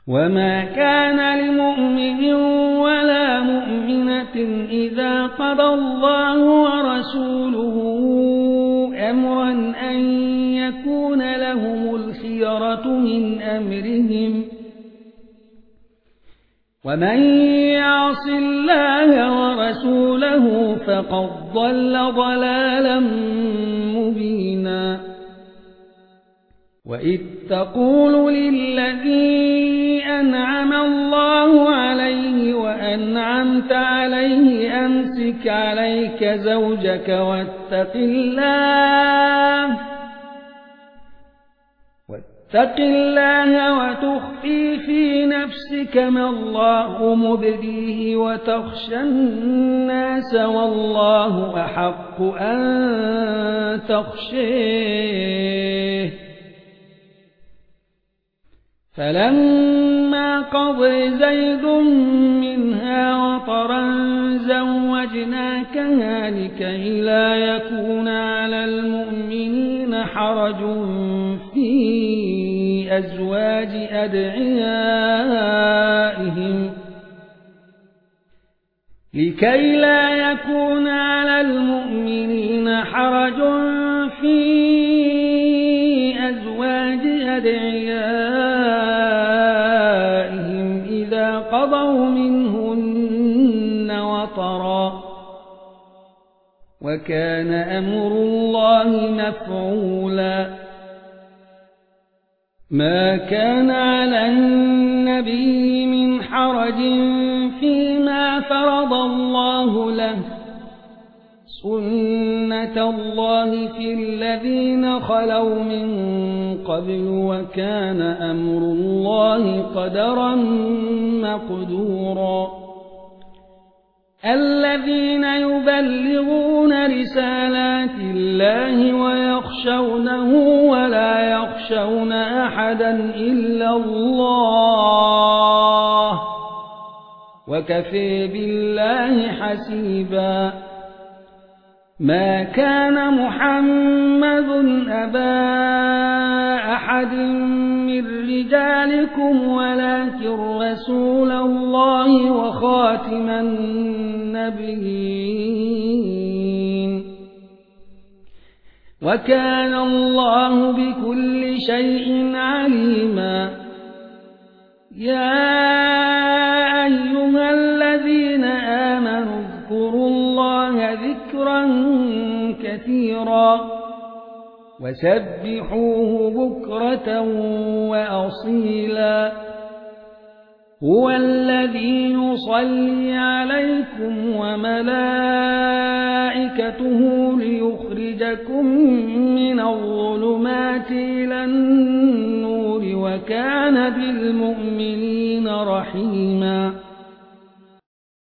وما كان لمؤمن ولا مؤمنة إذا قضى الله ورسوله أمرا أن يكون لهم الخيرة من أمرهم ومن يعص الله ورسوله فقد ضل ضلالا مبينا وإذ تقول للذي أنعم الله عليه وأنعمت عليه أمسك عليك زوجك واتق الله وتخفي في نفسك ما الله مبديه وتخشى الناس والله أحق أن تخشيه فلما قضى زيد منها وطرا زوجناكها لكي لا يكون على المؤمنين حرج في أزواج أدعيائهم إذا قضوا منهن وطرا وكان أمر الله مفعولا ما كان على النبي من حرج فيما فرض الله له سنة الله في الذين خلوا من قبل وكان أمر الله قدرا مقدورا الذين يبلغون رسالات الله ويخشونه ولا يخشون أحدا إلا الله وكفى بالله حسيبا ما كان محمد أبا أحد من رجالكم ولكن رسول الله وخاتم النبيين وكان الله بكل شيء عليما يا أيها الذين آمنوا اذكروا الله ذكرا كثيرا وسبحوه بكرة وأصيلا هو الذي يصلي عليكم وملائكته ليخرجكم من الظلمات إلى النور وكان بالمؤمنين رحيما